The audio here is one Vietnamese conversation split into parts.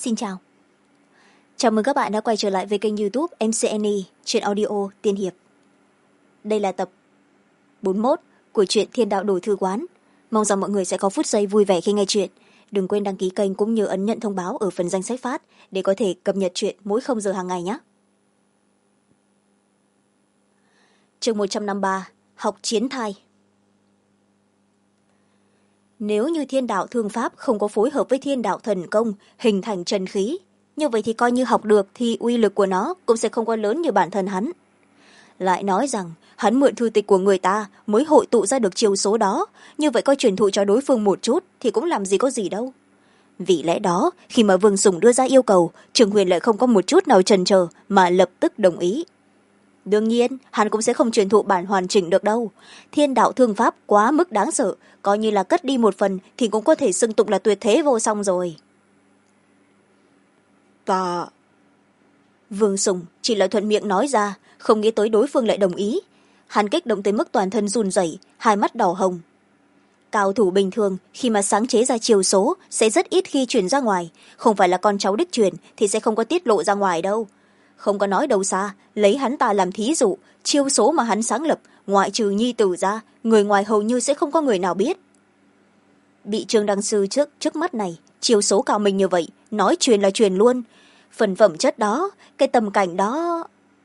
Xin chào. Chào mừng các bạn đã quay trở lại với kênh YouTube MCNE truyện audio tiên hiệp. Đây là tập 41 của truyện Thiên Đạo Đổi Thư Quán. Mong rằng mọi người sẽ có phút giây vui vẻ khi nghe truyện. Đừng quên đăng ký kênh cũng như ấn nhận thông báo ở phần danh sách phát để có thể cập nhật truyện mỗi 0 giờ hàng ngày nhé. Chương 153 Học chiến thai. Nếu như Thiên Đạo Thương Pháp không có phối hợp với Thiên Đạo Thần Công hình thành chân khí, như vậy thì coi như học được thì uy lực của nó cũng sẽ không có lớn như bản thân hắn. Lại nói rằng hắn mượn thư tịch của người ta mới hội tụ ra được chiêu số đó, như vậy coi truyền thụ cho đối phương một chút thì cũng làm gì có gì đâu. Vì lẽ đó khi mà Vương Sùng đưa ra yêu cầu, Trường Huyền lại không có một chút nào chần chờ mà lập tức đồng ý. Đương nhiên hắn cũng sẽ không truyền thụ bản hoàn chỉnh được đâu. Thiên Đạo Thương Pháp quá mức đáng sợ, coi như là cất đi một phần thì cũng có thể xưng tụng là tuyệt thế vô song rồi. Vương Sùng chỉ là thuận miệng nói ra, không nghĩ tới đối phương lại đồng ý. Hắn kích động tới mức toàn thân run rẩy, hai mắt đỏ hồng. Cao thủ bình thường khi mà sáng chế ra chiêu số sẽ rất ít khi truyền ra ngoài, không phải là con cháu đích truyền thì sẽ không có tiết lộ ra ngoài đâu. Không có nói đâu xa, lấy hắn ta làm thí dụ, chiêu số mà hắn sáng lập, ngoại trừ nhi tử ra, người ngoài hầu như sẽ không có người nào biết. Bị Trương Đăng Sư trước mắt này, chiêu số cao mình như vậy, nói truyền là truyền luôn. Phần phẩm chất đó, cái tầm cảnh đó.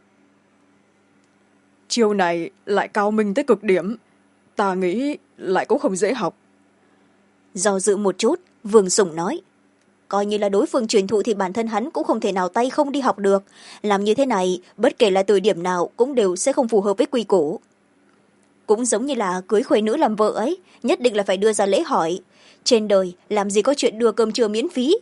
Chiêu này lại cao minh tới cực điểm, ta nghĩ lại cũng không dễ học. Do dự một chút, Vương Sùng nói. Coi như là đối phương truyền thụ thì bản thân hắn cũng không thể nào tay không đi học được. Làm như thế này, bất kể là từ điểm nào cũng đều sẽ không phù hợp với quy củ. Cũng giống như là cưới khuê nữ làm vợ ấy, nhất định là phải đưa ra lễ hỏi. Trên đời, làm gì có chuyện đưa cơm trưa miễn phí.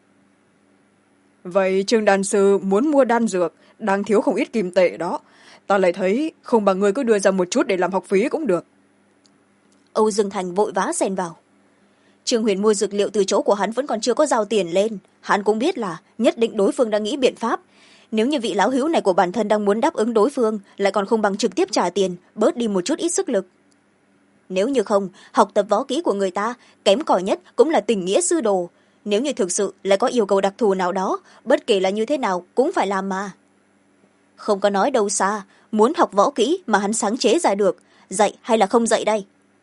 Vậy Trương Đan Sư muốn mua đan dược, đang thiếu không ít kim tệ đó. Ta lại thấy không bằng người cứ đưa ra một chút để làm học phí cũng được. Âu Dương Thành vội vã xen vào. Trương Huyền mua dược liệu từ chỗ của hắn vẫn còn chưa có giao tiền lên. Hắn cũng biết là nhất định đối phương đang nghĩ biện pháp. Nếu như vị lão hữu này của bản thân đang muốn đáp ứng đối phương, lại còn không bằng trực tiếp trả tiền, bớt đi một chút ít sức lực. Nếu như không, học tập võ kỹ của người ta, kém cỏi nhất cũng là tình nghĩa sư đồ. Nếu như thực sự lại có yêu cầu đặc thù nào đó, bất kể là như thế nào cũng phải làm mà. Không có nói đâu xa, muốn học võ kỹ mà hắn sáng chế ra được, dạy hay là không dạy đây?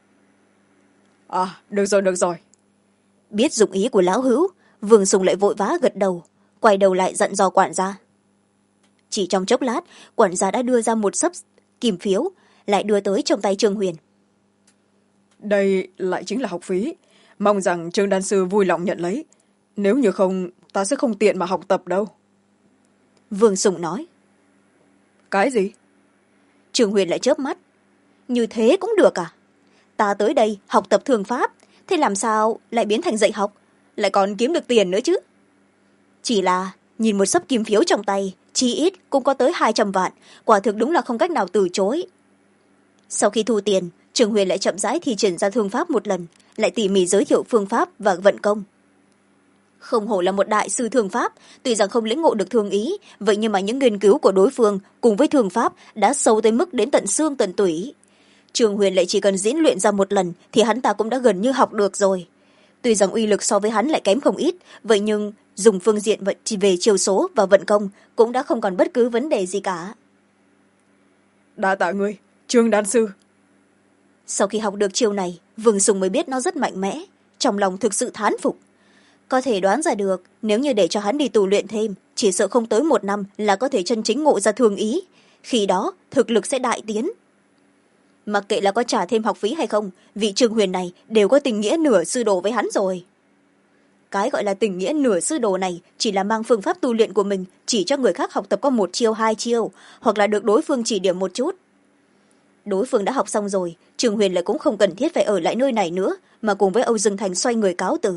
Được rồi. Biết dụng ý của lão hữu, Vương Sùng lại vội vã gật đầu, quay đầu lại dặn dò quản gia. Chỉ trong chốc lát, quản gia đã đưa ra một xấp kim phiếu, lại đưa tới trong tay Trương Huyền. Đây lại chính là học phí, mong rằng Trương Đan Sư vui lòng nhận lấy. Nếu như không, ta sẽ không tiện mà học tập đâu. Vương Sùng nói. Cái gì? Trương Huyền lại chớp mắt. Như thế cũng được à? Ta tới đây học tập thương pháp, thế làm sao lại biến thành dạy học, lại còn kiếm được tiền nữa chứ? Chỉ là nhìn một xấp kim phiếu trong tay, chi ít cũng có tới 200 vạn, quả thực đúng là không cách nào từ chối. Sau khi thu tiền, Trương Huyền lại chậm rãi thi triển ra thương pháp một lần, lại tỉ mỉ giới thiệu phương pháp và vận công. Không hổ là một đại sư thương pháp, tuy rằng không lĩnh ngộ được thương ý, vậy nhưng mà những nghiên cứu của đối phương cùng với thương pháp đã sâu tới mức đến tận xương tận tủy. Trương Huyền lại chỉ cần diễn luyện ra một lần thì hắn ta cũng đã gần như học được rồi. Tuy rằng uy lực so với hắn lại kém không ít, vậy nhưng dùng phương diện về chiều số và vận công cũng đã không còn bất cứ vấn đề gì cả. Đa tạ ngươi, Trương Đan Sư. Sau khi học được chiêu này, Vương Sùng mới biết nó rất mạnh mẽ, trong lòng thực sự thán phục. Có thể đoán ra được, nếu như để cho hắn đi tù luyện thêm, chỉ sợ không tới 1 năm là có thể chân chính ngộ ra thương ý. Khi đó, thực lực sẽ đại tiến. Mặc kệ là có trả thêm học phí hay không, vị Trương Huyền này đều có tình nghĩa nửa sư đồ với hắn rồi. Cái gọi là tình nghĩa nửa sư đồ này chỉ là mang phương pháp tu luyện của mình chỉ cho người khác học tập có 1 chiêu 2 chiêu, hoặc là được đối phương chỉ điểm một chút. Đối phương đã học xong rồi, Trương Huyền lại cũng không cần thiết phải ở lại nơi này nữa, mà cùng với Âu Dương Thành xoay người cáo từ.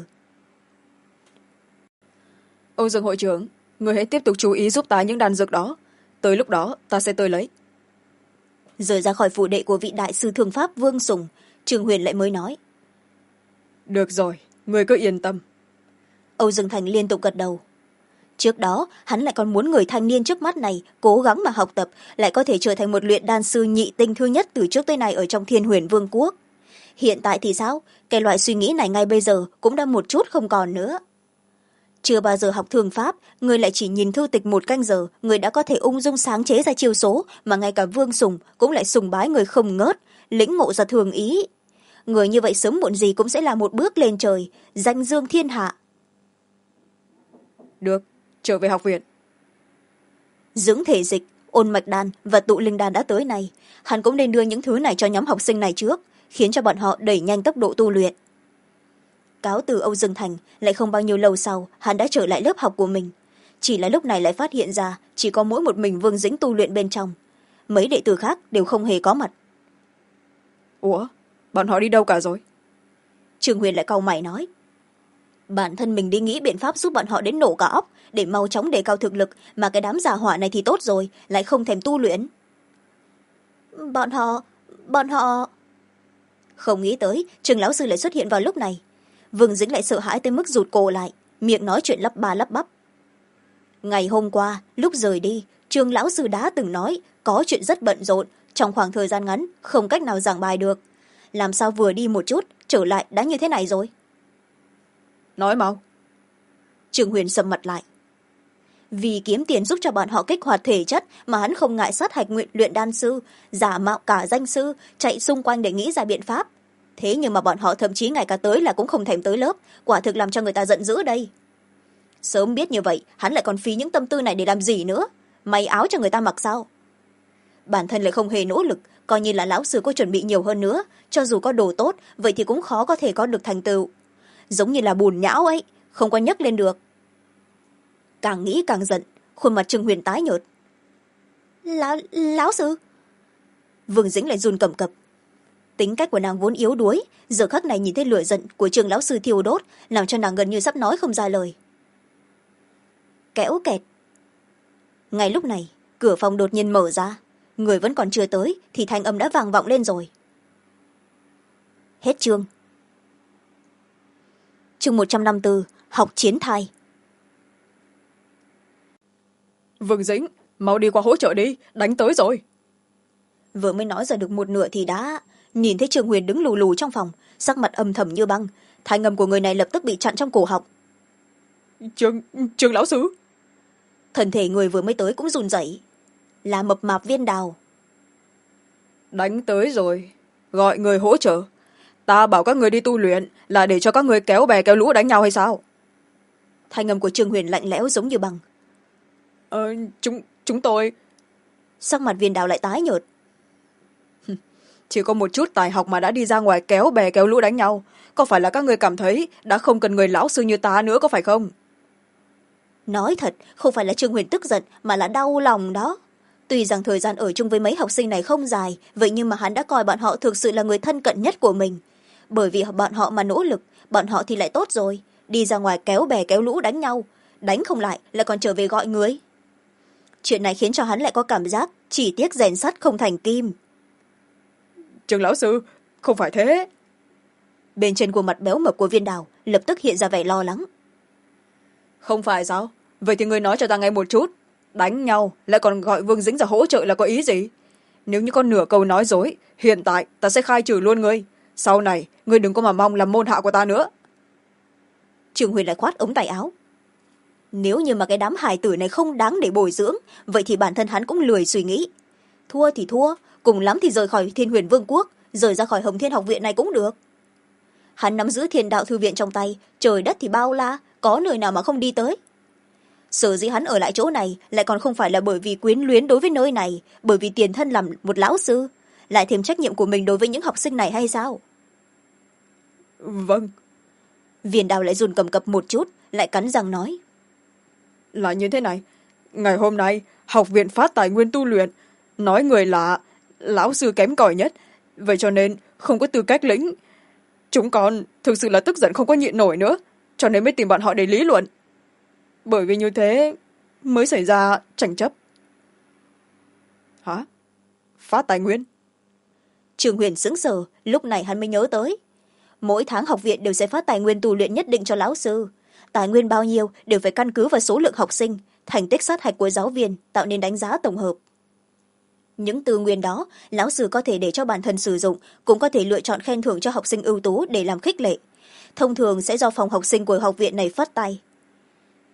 Âu Dương hội trưởng, người hãy tiếp tục chú ý giúp ta những đan dược đó. Tới lúc đó ta sẽ tới lấy. Rời ra khỏi phủ đệ của vị đại sư thương pháp Vương Sùng, Trương Huyền lại mới nói. Được rồi, người cứ yên tâm. Âu Dương Thành liên tục gật đầu. Trước đó hắn lại còn muốn người thanh niên trước mắt này cố gắng mà học tập, lại có thể trở thành một luyện đan sư nhị tinh thứ nhất từ trước tới nay ở trong Thiên Huyền Vương quốc. Hiện tại thì sao? Cái loại suy nghĩ này ngay bây giờ cũng đã một chút không còn nữa. chưa bao giờ học thương pháp, người lại chỉ nhìn thư tịch 1 canh giờ, người đã có thể ung dung sáng chế ra chiêu số mà ngay cả Vương Sùng cũng lại sùng bái người không ngớt, lĩnh ngộ ra thường ý. Người như vậy sớm muộn gì cũng sẽ là một bước lên trời, danh dương thiên hạ. Được, trở về học viện. Dưỡng thể dịch, ôn mạch đan và tụ linh đan đã tới này, hắn cũng nên đưa những thứ này cho nhóm học sinh này trước, khiến cho bọn họ đẩy nhanh tốc độ tu luyện. Cáo từ Âu Dương Thành, lại không bao nhiêu lâu sau hắn đã trở lại lớp học của mình. Chỉ là lúc này lại phát hiện ra chỉ có mỗi một mình Vương Dĩnh tu luyện bên trong, mấy đệ tử khác đều không hề có mặt. Ủa, bọn họ đi đâu cả rồi? Trương Huyền lại cau mày nói, bản thân mình đi nghĩ biện pháp giúp bọn họ đến nổ cả óc để mau chóng đề cao thực lực, mà cái đám già hỏa này thì tốt rồi, lại không thèm tu luyện. Bọn họ không nghĩ tới Trương lão sư lại xuất hiện vào lúc này. Vương Dĩnh lại sợ hãi tới mức rụt cổ lại, miệng nói chuyện lắp ba lắp bắp. Ngày hôm qua lúc rời đi, Trương lão sư đã từng nói có chuyện rất bận rộn, trong khoảng thời gian ngắn không cách nào giảng bài được. Làm sao vừa đi một chút trở lại đã như thế này rồi? Nói mau. Trương Huyền sầm mặt lại. Vì kiếm tiền giúp cho bọn họ kích hoạt thể chất mà hắn không ngại sát hạch nguyện luyện đan sư, giả mạo cả danh sư, chạy xung quanh để nghĩ ra biện pháp. Thế nhưng mà bọn họ thậm chí ngày cả tới là cũng không thèm tới lớp, quả thực làm cho người ta giận dữ đây. Sớm biết như vậy hắn lại còn phí những tâm tư này để làm gì nữa? May áo cho người ta mặc sao? Bản thân lại không hề nỗ lực, coi như là lão sư có chuẩn bị nhiều hơn nữa, cho dù có đồ tốt vậy thì cũng khó có thể có được thành tựu. Giống như là bùn nhão ấy, không có nhấc lên được. Càng nghĩ càng giận, khuôn mặt Trương Huyền tái nhợt. Lão sư? Vương Dĩnh lại run cầm cập. Tính cách của nàng vốn yếu đuối, giờ khắc này nhìn thấy lửa giận của Trương lão sư thiêu đốt, làm cho nàng gần như sắp nói không ra lời. Kéo kẹt. Ngay lúc này cửa phòng đột nhiên mở ra, người vẫn còn chưa tới thì thanh âm đã vang vọng lên rồi. Hết chương. Chương 154, học chiến thai. Vương Dĩnh, mau đi qua hỗ trợ đi, đánh tới rồi. Vừa mới nói ra được một nửa thì đã nhìn thấy Trương Huyền đứng lù lù trong phòng, sắc mặt âm thầm như băng, thanh âm của người này lập tức bị chặn trong cổ họng. Trương lão sư. Thân thể người vừa mới tới cũng run rẩy, là mập mạp Viên Đào. Đánh tới rồi, gọi người hỗ trợ. Ta bảo các người đi tu luyện là để cho các người kéo bè kéo lũ đánh nhau hay sao? Thanh âm của Trương Huyền lạnh lẽo giống như băng. Chúng tôi... Sắc mặt Viên Đào lại tái nhợt. Chỉ có một chút tài học mà đã đi ra ngoài kéo bè kéo lũ đánh nhau, có phải là các người cảm thấy đã không cần người lão sư như ta nữa có phải không? Nói thật, không phải là Trương Huyền tức giận mà là đau lòng đó. Tuy rằng thời gian ở chung với mấy học sinh này không dài, vậy nhưng mà hắn đã coi bọn họ thực sự là người thân cận nhất của mình. Bởi vì bọn họ mà nỗ lực, bọn họ thì lại tốt rồi, đi ra ngoài kéo bè kéo lũ đánh nhau, đánh không lại lại còn trở về gọi người. Chuyện này khiến cho hắn lại có cảm giác chỉ tiếc rèn sắt không thành kim. Trương lão sư, không phải thế. Bên trên khuôn mặt béo mập của Viên Đào lập tức hiện ra vẻ lo lắng. Không phải sao? Vậy thì người nói cho ta nghe một chút. Đánh nhau lại còn gọi Vương Dĩnh ra hỗ trợ là có ý gì? Nếu như con nửa câu nói dối, hiện tại ta sẽ khai trừ luôn ngươi. Sau này ngươi đừng có mà mong làm môn hạ của ta nữa. Trương Huyền lại khoát ống tay áo. Nếu như mà cái đám hài tử này không đáng để bồi dưỡng, vậy thì bản thân hắn cũng lười suy nghĩ. Thua thì thua, cùng lắm thì rời khỏi Thiên Huyền Vương quốc, rời ra khỏi Hồng Thiên học viện này cũng được. Hắn nắm giữ Thiên Đạo thư viện trong tay, trời đất thì bao la, có nơi nào mà không đi tới. Sở dĩ hắn ở lại chỗ này lại còn không phải là bởi vì quyến luyến đối với nơi này, bởi vì tiền thân làm một lão sư, lại thêm trách nhiệm của mình đối với những học sinh này hay sao? Vâng. Viên Đào lại run cầm cập một chút, lại cắn răng nói. Là như thế này, ngày hôm nay học viện phát tài nguyên tu luyện, nói người là lão sư kém cỏi nhất, vậy cho nên không có tư cách lĩnh. Chúng con thực sự là tức giận không có nhịn nổi nữa, cho nên mới tìm bọn họ để lý luận. Bởi vì như thế mới xảy ra tranh chấp. Hả? Phát tài nguyên? Trương Huyền sững sờ, lúc này hắn mới nhớ tới. Mỗi tháng học viện đều sẽ phát tài nguyên tu luyện nhất định cho lão sư. Tài nguyên bao nhiêu đều phải căn cứ vào số lượng học sinh, thành tích sát hạch của giáo viên, tạo nên đánh giá tổng hợp. Những tư nguyên đó, lão sư có thể để cho bản thân sử dụng, cũng có thể lựa chọn khen thưởng cho học sinh ưu tú để làm khích lệ. Thông thường sẽ do phòng học sinh của học viện này phát tay.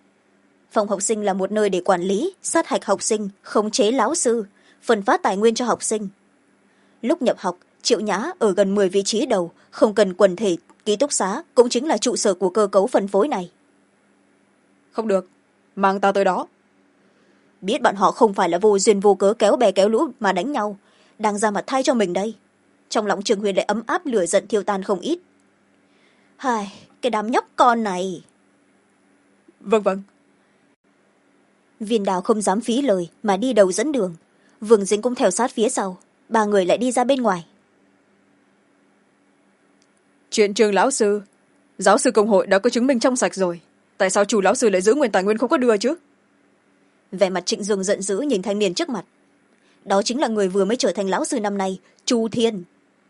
Phòng học sinh là một nơi để quản lý, sát hạch học sinh, khống chế lão sư, phân phát tài nguyên cho học sinh. Lúc nhập học, Triệu Nhã ở gần 10 vị trí đầu, không cần quần thể ký túc xá, cũng chính là trụ sở của cơ cấu phân phối này. Không được, mang ta tới đó. Biết bọn họ không phải là vô duyên vô cớ kéo bè kéo lũ mà đánh nhau, đang ra mặt thay cho mình đây. Trong lòng Trường Huyền lại ấm áp, lửa giận thiêu tan không ít. Hai, cái đám nhóc con này. Vâng vâng. Viên Đào không dám phí lời mà đi đầu dẫn đường. Vương Dính cũng theo sát phía sau. Ba người lại đi ra bên ngoài. Chuyện Trường lão sư, giáo sư công hội đã có chứng minh trong sạch rồi, tại sao chủ lão sư lại giữ nguyên tài nguyên không có đưa chứ? Vẻ mặt Trịnh Dương giận dữ nhìn thanh niên trước mặt. Đó chính là người vừa mới trở thành lão sư năm nay, Chu Thiên.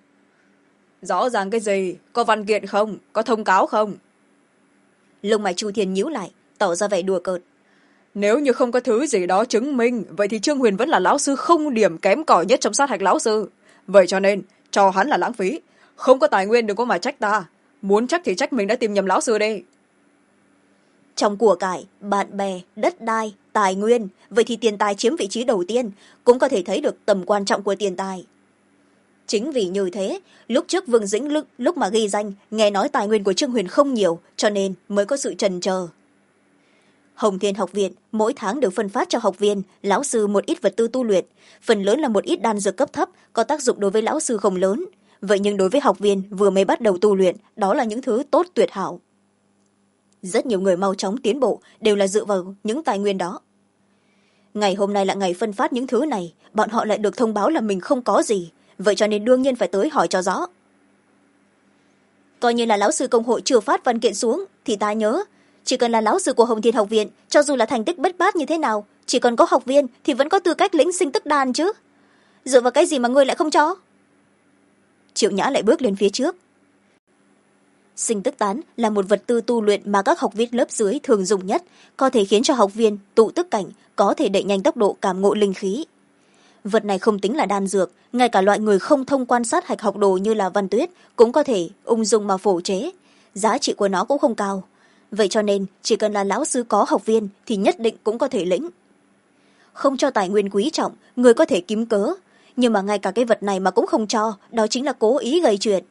Rõ ràng cái gì? Có văn kiện không? Có thông cáo không? Lông mày Chu Thiên nhíu lại, tỏ ra vẻ đùa cợt. Nếu như không có thứ gì đó chứng minh, vậy thì Trương Huyền vẫn là lão sư không điểm kém cỏi nhất trong sát hạch lão sư. Vậy cho nên cho hắn là lãng phí. Không có tài nguyên đừng có mà trách ta, muốn trách thì trách mình đã tìm nhầm lão sư đi. Trong của cải, bạn bè, đất đai, tài nguyên, vậy thì tiền tài chiếm vị trí đầu tiên, cũng có thể thấy được tầm quan trọng của tiền tài. Chính vì như thế, lúc trước Vương Dĩnh lúc mà ghi danh nghe nói tài nguyên của Trương Huyền không nhiều, cho nên mới có sự chần chờ. Hồng Thiên học viện mỗi tháng được phân phát cho học viên, lão sư một ít vật tư tu luyện, phần lớn là một ít đan dược cấp thấp, có tác dụng đối với lão sư không lớn. Vậy nhưng đối với học viên vừa mới bắt đầu tu luyện, đó là những thứ tốt tuyệt hảo. Rất nhiều người mau chóng tiến bộ đều là dựa vào những tài nguyên đó. Ngày hôm nay là ngày phân phát những thứ này, bọn họ lại được thông báo là mình không có gì, vậy cho nên đương nhiên phải tới hỏi cho rõ. Coi như là lão sư công hội chưa phát văn kiện xuống, thì ta nhớ, chỉ cần là lão sư của Hồng Thiên học viện, cho dù là thành tích bất bát như thế nào, chỉ cần có học viên thì vẫn có tư cách lĩnh sinh tức đan chứ. Dựa vào cái gì mà ngươi lại không cho? Triệu Nhã lại bước lên phía trước. Sinh tức tán là một vật tư tu luyện mà các học viên lớp dưới thường dùng nhất, có thể khiến cho học viên tụ tức cảnh, có thể đẩy nhanh tốc độ cảm ngộ linh khí. Vật này không tính là đan dược, ngay cả loại người không thông quan sát hạch học đồ như là Văn Tuyết cũng có thể ung dung mà phổ chế. Giá trị của nó cũng không cao. Vậy cho nên chỉ cần là lão sư có học viên thì nhất định cũng có thể lĩnh. Không cho tài nguyên quý trọng, người có thể kiếm cớ. Nhưng mà ngay cả cái vật này mà cũng không cho, đó chính là cố ý gây chuyện.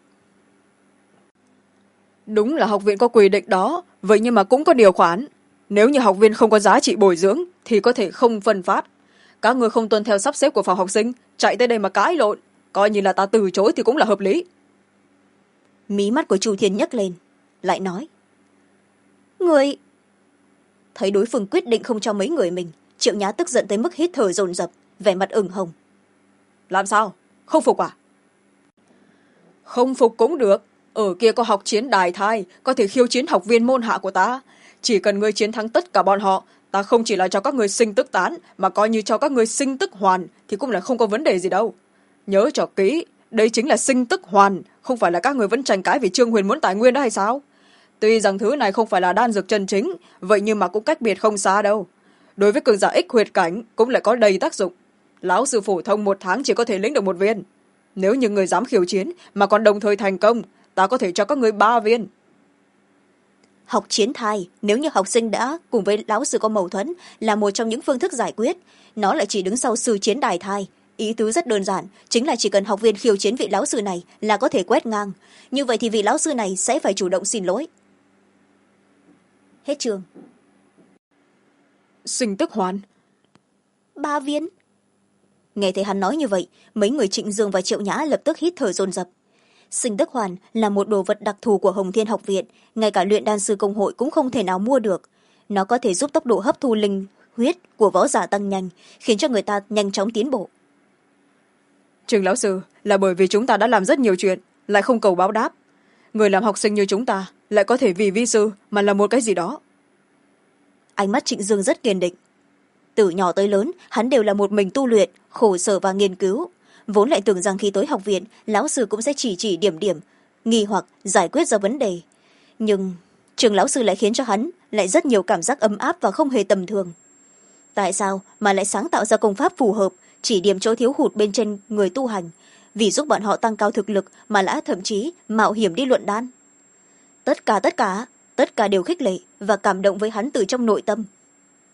Đúng là học viện có quy định đó, vậy nhưng mà cũng có điều khoản. Nếu như học viên không có giá trị bồi dưỡng thì có thể không phân phát. Các người không tuân theo sắp xếp của phòng học sinh, chạy tới đây mà cãi lộn, coi như là ta từ chối thì cũng là hợp lý. Mí mắt của Chu Thiên nhấc lên, lại nói. Người... Thấy đối phương quyết định không cho mấy người mình, Triệu Nhã tức giận tới mức hít thở dồn dập, vẻ mặt ửng hồng. Làm sao? Không phục à? Không phục cũng được. Ở kia có học chiến đài thai, có thể khiêu chiến học viên môn hạ của ta. Chỉ cần ngươi chiến thắng tất cả bọn họ, ta không chỉ là cho các người sinh tức tán, mà coi như cho các người sinh tức hoàn, thì cũng là không có vấn đề gì đâu. Nhớ cho kỹ, đây chính là sinh tức hoàn, không phải là các người vẫn tranh cãi vì Trương Huyền muốn tài nguyên đó hay sao? Tuy rằng thứ này không phải là đan dược chân chính, vậy nhưng mà cũng cách biệt không xa đâu. Đối với cường giả ích huyệt cảnh cũng lại có đầy tác dụng. Lão sư phổ thông một tháng chỉ có thể lĩnh được 1 viên. Nếu như người dám khiêu chiến mà còn đồng thời thành công, ta có thể cho các người 3 viên. Học chiến thai, nếu như học sinh đã cùng với lão sư có mâu thuẫn, là một trong những phương thức giải quyết. Nó lại chỉ đứng sau sư chiến đài thai. Ý tứ rất đơn giản, chính là chỉ cần học viên khiêu chiến vị lão sư này là có thể quét ngang. Như vậy thì vị lão sư này sẽ phải chủ động xin lỗi. Hết chương. Sinh tức hoàn. 3 viên. Nghe thấy hắn nói như vậy, mấy người Trịnh Dương và Triệu Nhã lập tức hít thở dồn dập. Sinh tức hoàn là một đồ vật đặc thù của Hồng Thiên học viện, ngay cả luyện đan sư công hội cũng không thể nào mua được. Nó có thể giúp tốc độ hấp thu linh huyết của võ giả tăng nhanh, khiến cho người ta nhanh chóng tiến bộ. Trường lão sư, là bởi vì chúng ta đã làm rất nhiều chuyện, lại không cầu báo đáp. Người làm học sinh như chúng ta lại có thể vì vi sư mà làm một cái gì đó. Ánh mắt Trịnh Dương rất kiên định. Từ nhỏ tới lớn, hắn đều là một mình tu luyện, khổ sở và nghiên cứu. Vốn lại tưởng rằng khi tới học viện, lão sư cũng sẽ chỉ điểm, nghi hoặc giải quyết ra vấn đề. Nhưng trường lão sư lại khiến cho hắn lại rất nhiều cảm giác ấm áp và không hề tầm thường. Tại sao mà lại sáng tạo ra công pháp phù hợp, chỉ điểm chỗ thiếu hụt bên trên người tu hành, vì giúp bọn họ tăng cao thực lực mà đã thậm chí mạo hiểm đi luận đan. Tất cả đều khích lệ và cảm động với hắn từ trong nội tâm.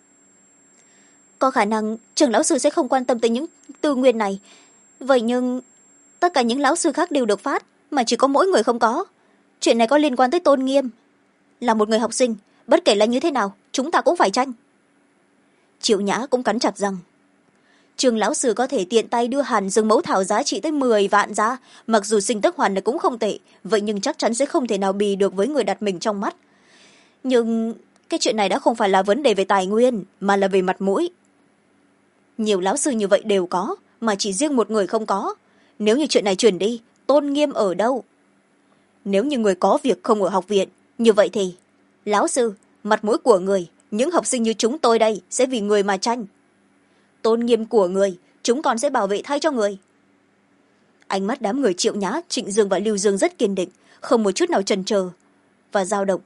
có khả năng trường lão sư sẽ không quan tâm tới những tư nguyên này. Vậy nhưng tất cả những lão sư khác đều được phát, mà chỉ có mỗi người không có. Chuyện này có liên quan tới tôn nghiêm. Là một người học sinh, bất kể là như thế nào, chúng ta cũng phải tranh. Triệu Nhã cũng cắn chặt răng. Trường lão sư có thể tiện tay đưa hàn dương mẫu thảo giá trị tới 10 vạn ra, mặc dù sinh tức hoàn này cũng không tệ, vậy nhưng chắc chắn sẽ không thể nào bì được với người đặt mình trong mắt. Nhưng cái chuyện này đã không phải là vấn đề về tài nguyên, mà là về mặt mũi. Nhiều lão sư như vậy đều có, mà chỉ riêng một người không có. Nếu như chuyện này truyền đi, tôn nghiêm ở đâu? Nếu như người có việc không ở học viện, như vậy thì lão sư, mặt mũi của người, những học sinh như chúng tôi đây sẽ vì người mà tranh. Tôn nghiêm của người, chúng còn sẽ bảo vệ thay cho người. Ánh mắt đám người Triệu Nhã, Trịnh Dương và Lưu Dương rất kiên định, không một chút nào chần chờ và dao động.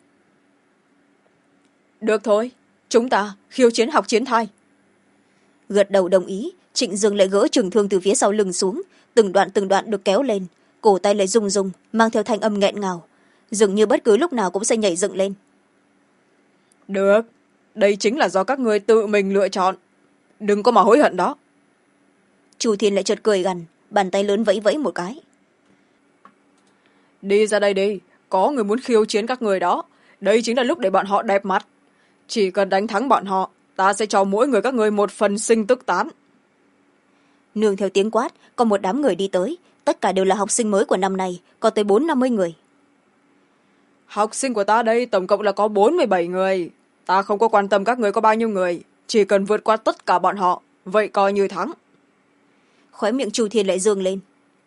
Được thôi, chúng ta khiêu chiến học chiến thai. Gật đầu đồng ý, Trịnh Dương lại gỡ trường thương từ phía sau lưng xuống, từng đoạn được kéo lên, cổ tay lại rung rung, mang theo thanh âm nghẹn ngào, dường như bất cứ lúc nào cũng sẽ nhảy dựng lên. Được, đây chính là do các ngươi tự mình lựa chọn, đừng có mà hối hận đó. Chu Thiên lại chợt cười gằn, bàn tay lớn vẫy vẫy một cái. Đi ra đây đi, có người muốn khiêu chiến các người đó, đây chính là lúc để bọn họ đẹp mặt. Chỉ cần đánh thắng bọn họ, ta sẽ cho mỗi người các ngươi một phần sinh tức tán. Nương theo tiếng quát, có một đám người đi tới, tất cả đều là học sinh mới của năm nay, có tới 40-50 người. Học sinh của ta đây tổng cộng là có 47 người. Ta không có quan tâm các người có bao nhiêu người, chỉ cần vượt qua tất cả bọn họ, vậy coi như thắng. Khóe miệng Chu Thiên lại dương lên.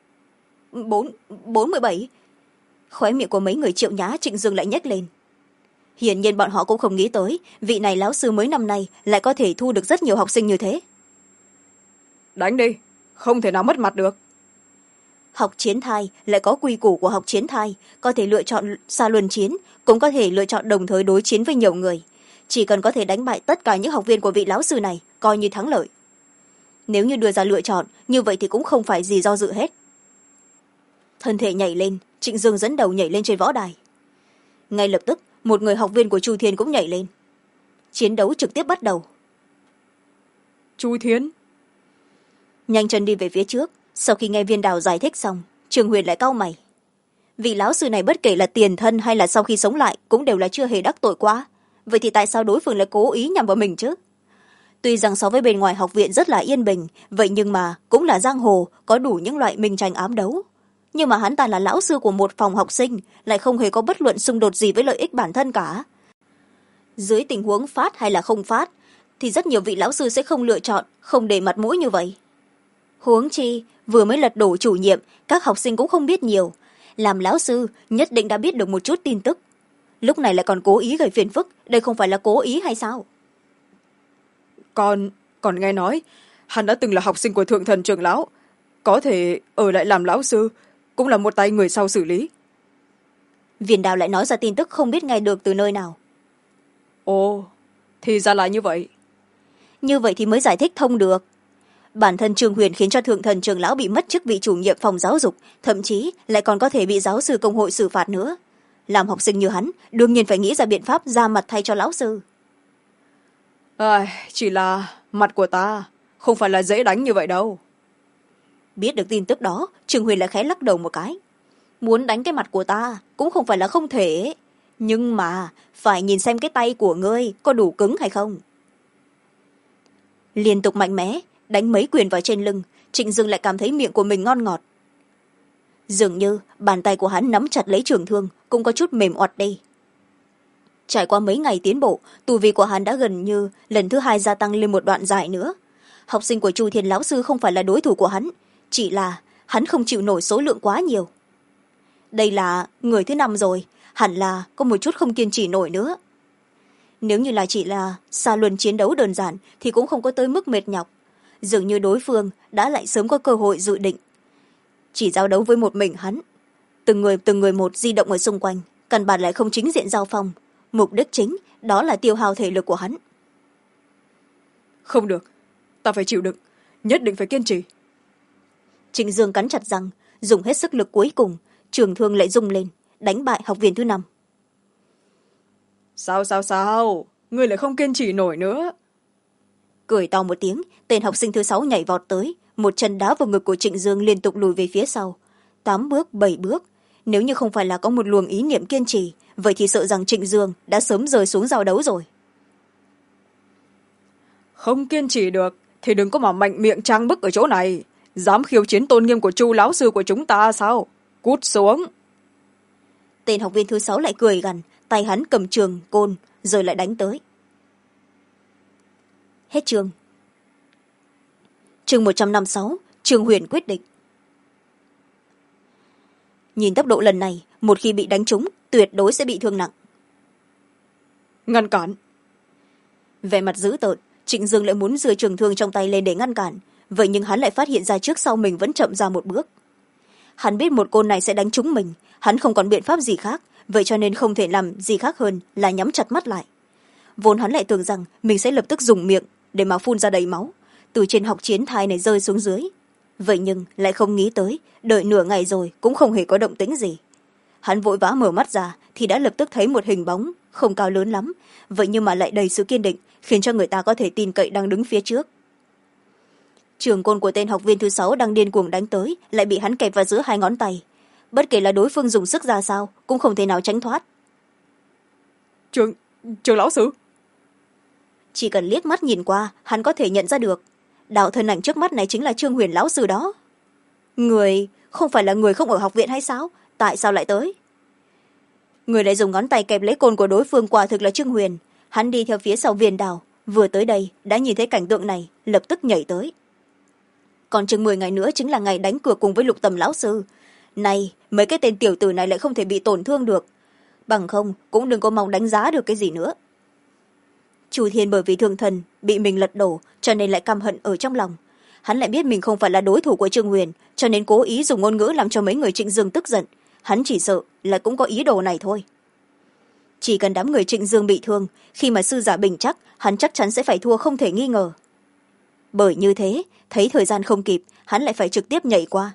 47. Khóe miệng của mấy người Triệu Nhã, Trịnh Dương lại nhếch lên. Hiển nhiên bọn họ cũng không nghĩ tới vị này lão sư mới năm nay lại có thể thu được rất nhiều học sinh như thế. Đánh đi, không thể nào mất mặt được. Học chiến thai lại có quy củ của học chiến thai, có thể lựa chọn xa luân chiến, cũng có thể lựa chọn đồng thời đối chiến với nhiều người. Chỉ cần có thể đánh bại tất cả những học viên của vị lão sư này, coi như thắng lợi. Nếu như đưa ra lựa chọn, như vậy thì cũng không phải gì do dự hết. Thân thể nhảy lên, Trịnh Dương dẫn đầu nhảy lên trên võ đài. Ngay lập tức, một người học viên của Chu Thiên cũng nhảy lên. Chiến đấu trực tiếp bắt đầu. Chu Thiên Nhanh chân đi về phía trước, sau khi nghe Viên Đào giải thích xong, Trường Huyền lại cau mày. Vị lão sư này bất kể là tiền thân hay là sau khi sống lại cũng đều là chưa hề đắc tội quá. Vậy thì tại sao đối phương lại cố ý nhằm vào mình chứ? Tuy rằng so với bên ngoài học viện rất là yên bình, vậy nhưng mà cũng là giang hồ, có đủ những loại minh tranh ám đấu. Nhưng mà hắn ta là lão sư của một phòng học sinh, lại không hề có bất luận xung đột gì với lợi ích bản thân cả. Dưới tình huống phát hay là không phát, thì rất nhiều vị lão sư sẽ không lựa chọn, không để mặt mũi như vậy. Huống chi, vừa mới lật đổ chủ nhiệm, các học sinh cũng không biết nhiều. Làm lão sư, nhất định đã biết được một chút tin tức. Lúc này lại còn cố ý gây phiền phức, đây không phải là cố ý hay sao? Còn nghe nói, hắn đã từng là học sinh của thượng thần trưởng lão, có thể ở lại làm lão sư, cũng là một tay người sau xử lý. Viên Đào lại nói ra tin tức không biết nghe được từ nơi nào. Ồ, thì ra là như vậy. Như vậy thì mới giải thích thông được. Bản thân Trường Huyền khiến cho thượng thần trưởng lão bị mất chức vị chủ nhiệm phòng giáo dục, thậm chí lại còn có thể bị giáo sư công hội xử phạt nữa. Làm học sinh như hắn, đương nhiên phải nghĩ ra biện pháp ra mặt thay cho lão sư. Chỉ là mặt của ta không phải là dễ đánh như vậy đâu. Biết được tin tức đó, Trường Huyền lại khẽ lắc đầu một cái. Muốn đánh cái mặt của ta cũng không phải là không thể, nhưng mà phải nhìn xem cái tay của ngươi có đủ cứng hay không. Liên tục mạnh mẽ đánh mấy quyền vào trên lưng, Trịnh Dương lại cảm thấy miệng của mình ngon ngọt. Dường như bàn tay của hắn nắm chặt lấy trường thương cũng có chút mềm oặt đi. Trải qua mấy ngày tiến bộ, tu vi của hắn đã gần như lần thứ 2 gia tăng lên một đoạn dài nữa. Học sinh của Chu Thiên lão sư không phải là đối thủ của hắn, chỉ là hắn không chịu nổi số lượng quá nhiều. Đây là người thứ 5 rồi, hẳn là có một chút không kiên trì nổi nữa. Nếu như là chỉ là xa luân chiến đấu đơn giản thì cũng không có tới mức mệt nhọc. Dường như đối phương đã lại sớm có cơ hội dự định. Chỉ giao đấu với một mình hắn, từng người một di động ở xung quanh, căn bản lại không chính diện giao phong. Mục đích chính đó là tiêu hao thể lực của hắn. Không được, ta phải chịu đựng, nhất định phải kiên trì. Trịnh Dương cắn chặt răng, dùng hết sức lực cuối cùng, trường thương lại rung lên, đánh bại học viên thứ 5. Sao, ngươi lại không kiên trì nổi nữa? Cười to một tiếng, tên học sinh thứ 6 nhảy vọt tới, một chân đá vào ngực của Trịnh Dương, liên tục lùi về phía sau 8 bước 7 bước. Nếu như không phải là có một luồng ý niệm kiên trì, vậy thì sợ rằng Trịnh Dương đã sớm rơi xuống giao đấu rồi. Không kiên trì được thì đừng có mà mạnh miệng trang bức ở chỗ này. Dám khiêu chiến tôn nghiêm của Chu lão sư của chúng ta sao? Cút xuống. Tên học viên thứ 6 lại cười gằn, tay hắn cầm trường côn rồi lại đánh tới. Hết chương. Chương 156, Trương Huyền quyết định. Nhìn tốc độ lần này, một khi bị đánh trúng tuyệt đối sẽ bị thương nặng. Ngăn cản. Vẻ mặt dữ tợn, Trịnh Dương lại muốn giơ trường thương trong tay lên để ngăn cản, vậy nhưng hắn lại phát hiện ra trước sau mình vẫn chậm ra một bước. Hắn biết một côn này sẽ đánh trúng mình, hắn không còn biện pháp gì khác, vậy cho nên không thể làm gì khác hơn là nhắm chặt mắt lại. Vốn hắn lại tưởng rằng mình sẽ lập tức dùng miệng để mà phun ra đầy máu từ trên học chiến thai này rơi xuống dưới, vậy nhưng lại không nghĩ tới đợi nửa ngày rồi cũng không hề có động tĩnh gì. Hắn vội vã mở mắt ra thì đã lập tức thấy một hình bóng không cao lớn lắm, vậy nhưng mà lại đầy sự kiên định, khiến cho người ta có thể tin cậy đang đứng phía trước. Trường côn của tên học viên thứ 6 đang điên cuồng đánh tới lại bị hắn kẹp vào giữa hai ngón tay, bất kể là đối phương dùng sức ra sao cũng không thể nào tránh thoát. Trường lão sư. Chỉ cần liếc mắt nhìn qua hắn có thể nhận ra được đạo thân ảnh trước mắt này chính là Trương Huyền lão sư đó. Người không phải là người không ở học viện hay sao? Tại sao lại tới? Người lại dùng ngón tay kẹp lấy côn của đối phương, quả thực là Trương Huyền. Hắn đi theo phía sau viên đào, vừa tới đây đã nhìn thấy cảnh tượng này, lập tức nhảy tới. Còn chừng 10 ngày nữa chính là ngày đánh cược cùng với Lục Tầm lão sư. Này, mấy cái tên tiểu tử này lại không thể bị tổn thương được, bằng không cũng đừng có mong đánh giá được cái gì nữa. Chu Thiên bởi vì thương thần bị mình lật đổ cho nên lại căm hận ở trong lòng. Hắn lại biết mình không phải là đối thủ của Trương Huyền, cho nên cố ý dùng ngôn ngữ làm cho mấy người Trịnh Dương tức giận. Hắn chỉ sợ là cũng có ý đồ này thôi. Chỉ cần đám người Trịnh Dương bị thương, khi mà sư giả bình chắc, hắn chắc chắn sẽ phải thua không thể nghi ngờ. Bởi như thế, thấy thời gian không kịp, hắn lại phải trực tiếp nhảy qua.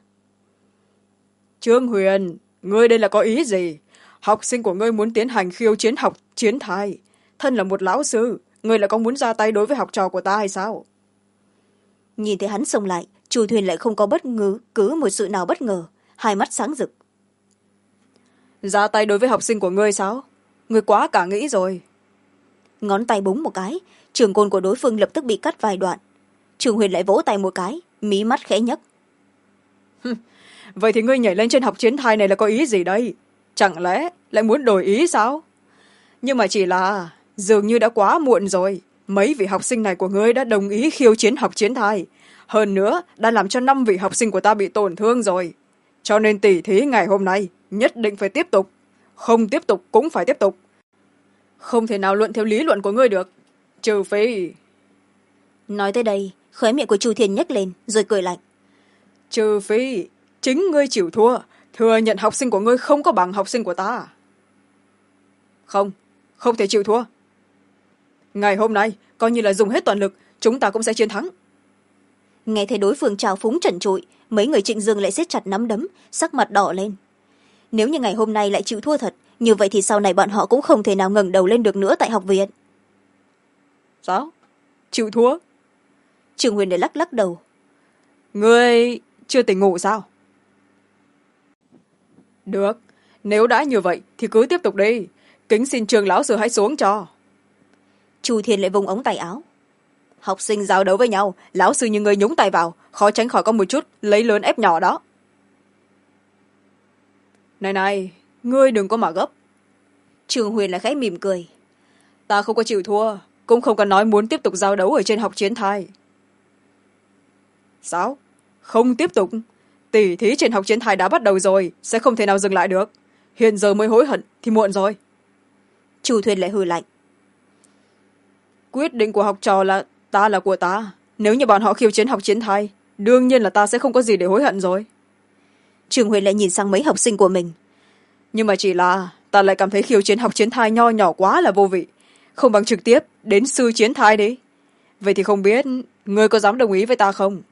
Trương Huyền, ngươi đây là có ý gì? Học sinh của ngươi muốn tiến hành khiêu chiến học chiến thai, thân là một lão sư, ngươi lại có muốn ra tay đối với học trò của ta hay sao? Nhìn thấy hắn xông lại, Chu Thuyền lại không có bất ngờ cứ một sự nào bất ngờ, hai mắt sáng rực. Ra tay đối với học sinh của ngươi sao? Ngươi quá cả nghĩ rồi. Ngón tay búng một cái, trường côn của đối phương lập tức bị cắt vài đoạn. Trường Huyền lại vỗ tay một cái, mí mắt khẽ nhấc. Vậy thì ngươi nhảy lên trên học chiến thai này là có ý gì đây? Chẳng lẽ lại muốn đổi ý sao? Nhưng mà chỉ là dường như đã quá muộn rồi. Mấy vị học sinh này của ngươi đã đồng ý khiêu chiến học chiến thai, hơn nữa đã làm cho 5 vị học sinh của ta bị tổn thương rồi. Cho nên tỉ thí ngày hôm nay nhất định phải tiếp tục, không tiếp tục cũng phải tiếp tục. Không thể nào luận theo lý luận của ngươi được, trừ phi... Nói tới đây, khóe miệng của Chu Thiên nhếch lên rồi cười lạnh. Trừ phi chính ngươi chịu thua, thừa nhận học sinh của ngươi không có bằng học sinh của ta. Không, không thể chịu thua. Ngày hôm nay coi như là dùng hết toàn lực, chúng ta cũng sẽ chiến thắng. Nghe thấy đối phương trào phúng trần trụi, mấy người Trịnh Dương lại siết chặt nắm đấm, sắc mặt đỏ lên. Nếu như ngày hôm nay lại chịu thua thật, như vậy thì sau này bọn họ cũng không thể nào ngẩng đầu lên được nữa tại học viện. Sao? Chịu thua? Trường Huyền để lắc lắc đầu. Ngươi chưa tỉnh ngủ sao? Được, nếu đã như vậy thì cứ tiếp tục đi. Kính xin Trường lão sư hãy xuống cho. Chu Thiên lại vùng ống tay áo. Học sinh giao đấu với nhau, lão sư như người nhúng tay vào, khó tránh khỏi có một chút lấy lớn ép nhỏ đó. Này này, ngươi đừng có mà gấp. Trường Huyền lại khẽ mỉm cười. Ta không có chịu thua, cũng không cần nói muốn tiếp tục giao đấu ở trên học chiến thai. Sao? Không tiếp tục? Tỉ thí trên học chiến thai đã bắt đầu rồi, sẽ không thể nào dừng lại được. Hiện giờ mới hối hận thì muộn rồi. Chu Thuyền lại hừ lạnh. Quyết định của học trò là của ta. Nếu như bọn họ khiêu chiến học chiến thai, đương nhiên là ta sẽ không có gì để hối hận rồi. Trường Huyền lại nhìn sang mấy học sinh của mình. Nhưng mà chỉ là ta lại cảm thấy khiêu chiến học chiến thai nho nhỏ quá là vô vị, không bằng trực tiếp đến sư chiến thai đi. Vậy thì không biết ngươi có dám đồng ý với ta không?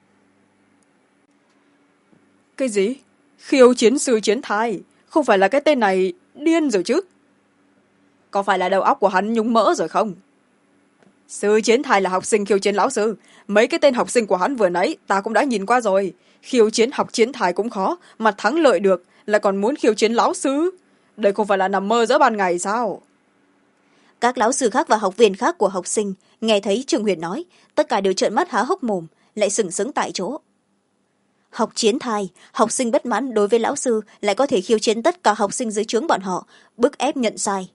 Cái gì? Khiêu chiến sư chiến thai? Không phải là cái tên này điên rồi chứ? Có phải là đầu óc của hắn nhúng mỡ rồi không? Sư Chiến Thai là học sinh khiêu chiến lão sư, mấy cái tên học sinh của hắn vừa nãy ta cũng đã nhìn qua rồi. Khiêu chiến học chiến thai cũng khó mà thắng lợi được, lại còn muốn khiêu chiến lão sư, đây không phải là nằm mơ giữa ban ngày sao? Các lão sư khác và học viên khác của học sinh nghe thấy Trương Huyền nói, tất cả đều trợn mắt há hốc mồm, lại sừng sững tại chỗ. Học chiến thai, học sinh bất mãn đối với lão sư lại có thể khiêu chiến tất cả học sinh dưới trướng bọn họ, bức ép nhận sai.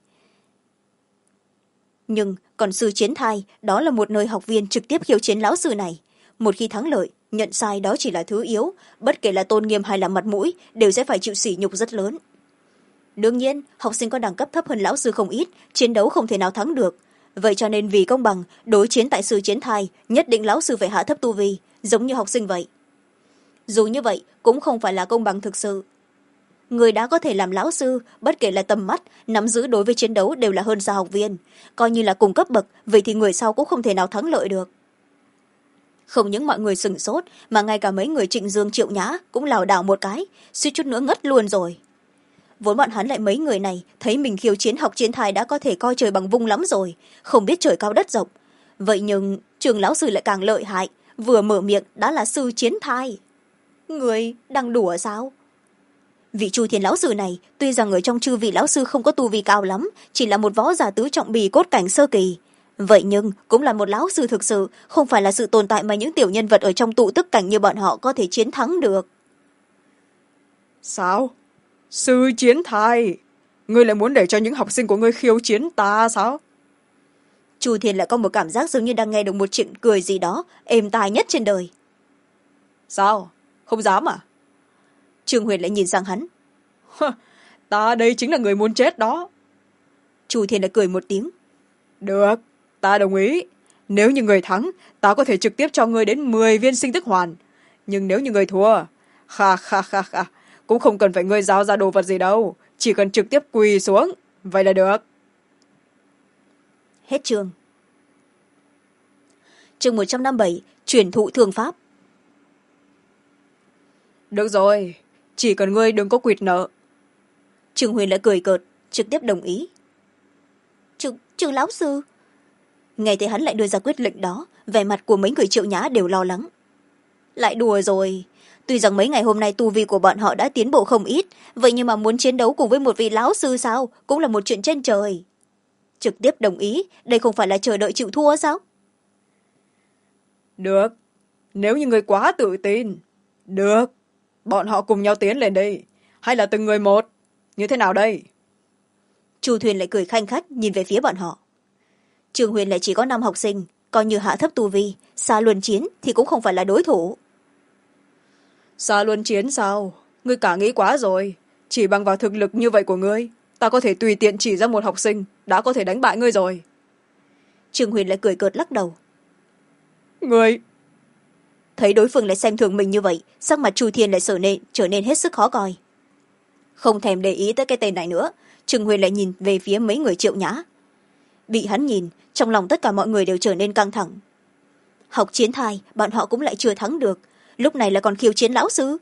Nhưng còn sư chiến thai, đó là một nơi học viên trực tiếp khiêu chiến lão sư này. Một khi thắng lợi, nhận sai đó chỉ là thứ yếu, bất kể là tôn nghiêm hay là mặt mũi đều sẽ phải chịu sỉ nhục rất lớn. Đương nhiên học sinh có đẳng cấp thấp hơn lão sư không ít, chiến đấu không thể nào thắng được. Vậy cho nên vì công bằng, đối chiến tại sư chiến thai nhất định lão sư phải hạ thấp tu vi, giống như học sinh vậy. Dù như vậy cũng không phải là công bằng thực sự. Người đã có thể làm lão sư, bất kể là tầm mắt nắm giữ đối với chiến đấu đều là hơn xa học viên, coi như là cùng cấp bậc, vậy thì người sau cũng không thể nào thắng lợi được. Không những mọi người sửng sốt, mà ngay cả mấy người Trịnh Dương Triệu Nhã cũng lảo đảo một cái, suýt chút nữa ngất luôn rồi. Vốn bọn hắn lại mấy người này thấy mình khiêu chiến học chiến thai đã có thể coi trời bằng vung lắm rồi, không biết trời cao đất rộng. Vậy nhưng trường lão sư lại càng lợi hại, vừa mở miệng đã là sư chiến thai. Người đang đùa sao? Vị Chu Thiên lão sư này tuy rằng ở trong chư vị lão sư không có tu vi cao lắm, chỉ là một võ giả tứ trọng bì cốt cảnh sơ kỳ, vậy nhưng cũng là một lão sư thực sự, không phải là sự tồn tại mà những tiểu nhân vật ở trong tụ tức cảnh như bọn họ có thể chiến thắng được. Sao? Sư chiến thai, ngươi lại muốn để cho những học sinh của ngươi khiêu chiến ta sao? Chu Thiên lại có một cảm giác giống như đang nghe được một chuyện cười gì đó êm tai nhất trên đời. Sao? Không dám à? Trương Huyền lại nhìn sang hắn. Ta đây chính là người muốn chết đó. Chu Thiên lại cười một tiếng. Được, ta đồng ý. Nếu như người thắng, ta có thể trực tiếp cho ngươi đến 10 viên sinh tức hoàn. Nhưng nếu như người thua, cũng không cần phải ngươi giao ra đồ vật gì đâu, chỉ cần trực tiếp quỳ xuống, vậy là được. Hết chương. Chương 157, truyền thụ thương pháp. Được rồi, chỉ cần ngươi đừng có quỵt nợ. Trương Huyền lại cười cợt, trực tiếp đồng ý. Trương lão sư. Nghe thấy hắn lại đưa ra quyết định đó, vẻ mặt của mấy người Triệu Nhã đều lo lắng. Lại đùa rồi. Tuy rằng mấy ngày hôm nay tu vi của bọn họ đã tiến bộ không ít, vậy nhưng mà muốn chiến đấu cùng với một vị lão sư sao, cũng là một chuyện trên trời. Trực tiếp đồng ý, đây không phải là chờ đợi chịu thua sao? Được, nếu như người quá tự tin. Được, bọn họ cùng nhau tiến lên đây, hay là từng người một, như thế nào đây? Chu Thuyền lại cười khanh khách nhìn về phía bọn họ. Trường Huyền lại chỉ có 5 học sinh, coi như hạ thấp tu vi, xa luân chiến thì cũng không phải là đối thủ. Xa luân chiến sao? Ngươi cả nghĩ quá rồi. Chỉ bằng vào thực lực như vậy của ngươi, ta có thể tùy tiện chỉ ra một học sinh đã có thể đánh bại ngươi rồi. Trường Huyền lại cười cợt lắc đầu. Ngươi... Thấy đối phương lại xem thường mình như vậy, sắc mặt Chu Thiên lại trở nên hết sức khó coi. Không thèm để ý tới cái tên này nữa, Trường Huyền lại nhìn về phía mấy người Triệu Nhã. Bị hắn nhìn, trong lòng tất cả mọi người đều trở nên căng thẳng. Học chiến thai, bọn họ cũng lại chưa thắng được, lúc này lại còn khiêu chiến lão sư.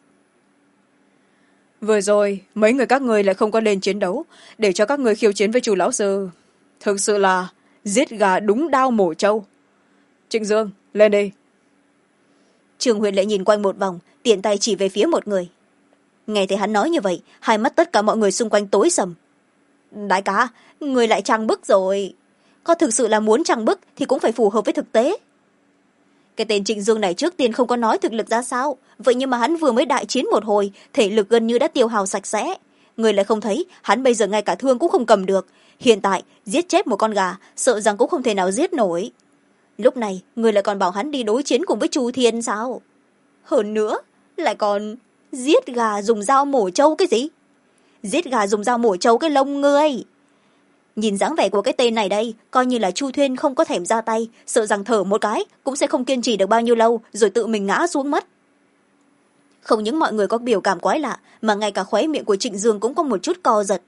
Vừa rồi mấy người các ngươi lại không có lên chiến đấu để cho các ngươi khiêu chiến với chủ lão sư, thực sự là giết gà đúng đao mổ trâu. Trịnh Dương, lên đi. Trường Huyền lại nhìn quanh một vòng, tiện tay chỉ về phía một người. Nghe thấy hắn nói như vậy, hai mắt tất cả mọi người xung quanh tối sầm. Đại ca, người lại trăng bức rồi. Có thực sự là muốn trăng bức thì cũng phải phù hợp với thực tế. Cái tên Trịnh Dương này trước tiên không có nói thực lực ra sao, vậy nhưng mà hắn vừa mới đại chiến một hồi, thể lực gần như đã tiêu hao sạch sẽ. Người lại không thấy, hắn bây giờ ngay cả thương cũng không cầm được. Hiện tại, giết chết một con gà, sợ rằng cũng không thể nào giết nổi. Lúc này, người lại còn bảo hắn đi đối chiến cùng với Chu Thiên sao? Hơn nữa, lại còn giết gà dùng dao mổ trâu cái gì? Giết gà dùng dao mổ trâu cái lông ngươi. Nhìn dáng vẻ của cái tên này đây, coi như là Chu Thuyên không có thèm ra tay, sợ rằng thở một cái cũng sẽ không kiên trì được bao nhiêu lâu rồi tự mình ngã xuống mất. Không những mọi người có biểu cảm quái lạ, mà ngay cả khóe miệng của Trịnh Dương cũng có một chút co giật.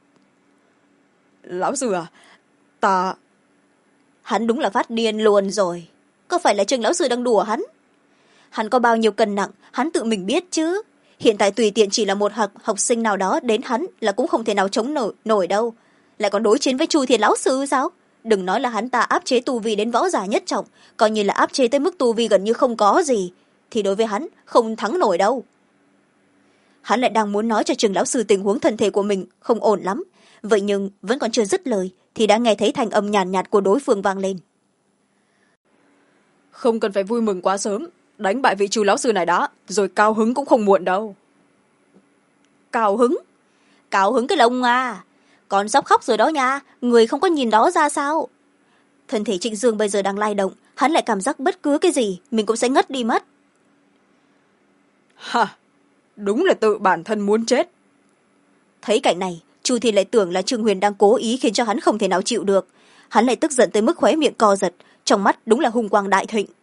Lão sư à, ta... Hắn đúng là phát điên luôn rồi. Có phải là Trương lão sư đang đùa hắn? Hắn có bao nhiêu cân nặng, hắn tự mình biết chứ. Hiện tại tùy tiện chỉ là một học sinh nào đó đến hắn là cũng không thể nào chống nổi đâu. Lại còn đối chiến với Chu Thiên lão sư sao? đừng nói là hắn ta áp chế tu vi đến võ giả nhất trọng, coi như là áp chế tới mức tu vi gần như không có gì, thì đối với hắn không thắng nổi đâu. Hắn lại đang muốn nói cho Trường lão sư tình huống thân thể của mình không ổn lắm, vậy nhưng vẫn còn chưa dứt lời thì đã nghe thấy thanh âm nhàn nhạt của đối phương vang lên. Không cần phải vui mừng quá sớm, đánh bại vị Trừ lão sư này đã, rồi cao hứng cũng không muộn đâu. Cao hứng? Cao hứng cái lông à, con sắp khóc rồi đó nha, người không có nhìn đó ra sao? Thân thể Trịnh Dương bây giờ đang lay động, hắn lại cảm giác bất cứ cái gì mình cũng sẽ ngất đi mất. Ha, đúng là tự bản thân muốn chết. Thấy cảnh này, Chu Thiên lại tưởng là Trương Huyền đang cố ý khiến cho hắn không thể nào chịu được. Hắn lại tức giận tới mức khóe miệng co giật, trong mắt đúng là hung quang đại thịnh.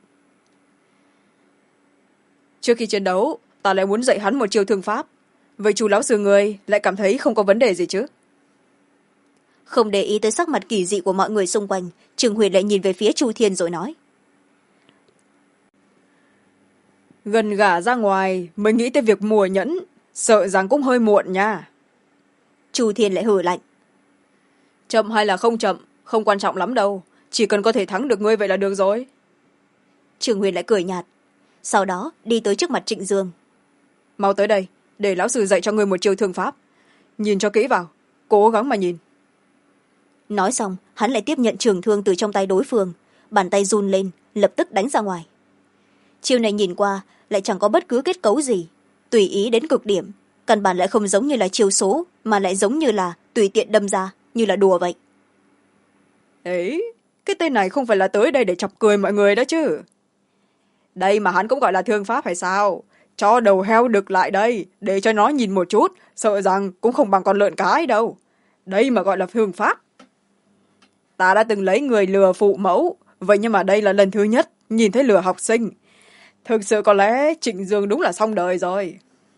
Trước khi chiến đấu, ta lại muốn dạy hắn một chiêu thương pháp. Vậy Chu lão sư người lại cảm thấy không có vấn đề gì chứ? Không để ý tới sắc mặt kỳ dị của mọi người xung quanh, Trương Huyền lại nhìn về phía Chu Thiên rồi nói. Gần gả ra ngoài mới nghĩ tới việc mua nhẫn, sợ rằng cũng hơi muộn nha. Chu Thiên lại hừ lạnh. Chậm hay là không chậm, không quan trọng lắm đâu, chỉ cần có thể thắng được ngươi vậy là được rồi. Trương Huyền lại cười nhạt, sau đó đi tới trước mặt Trịnh Dương. Mau tới đây, để lão sư dạy cho ngươi một chiêu thương pháp. Nhìn cho kỹ vào, cố gắng mà nhìn. Nói xong, hắn lại tiếp nhận trường thương từ trong tay đối phương, bàn tay run lên, lập tức đánh ra ngoài. Chiêu này nhìn qua lại chẳng có bất cứ kết cấu gì, tùy ý đến cực điểm, căn bản lại không giống như là chiêu số, mà lại giống như là tùy tiện đâm ra, như là đùa vậy. Ấy, cái tên này không phải là tới đây để chọc cười mọi người đó chứ. Đây mà hắn cũng gọi là thương pháp hay sao? Cho đầu heo đực lại đây, để cho nó nhìn một chút, sợ rằng cũng không bằng con lợn cái đâu. Đây mà gọi là thương pháp. Ta đã từng lấy người lừa phụ mẫu, vậy nhưng mà đây là lần thứ nhất nhìn thấy lừa học sinh. Thực sự có lẽ Trịnh Dương đúng là xong đời rồi.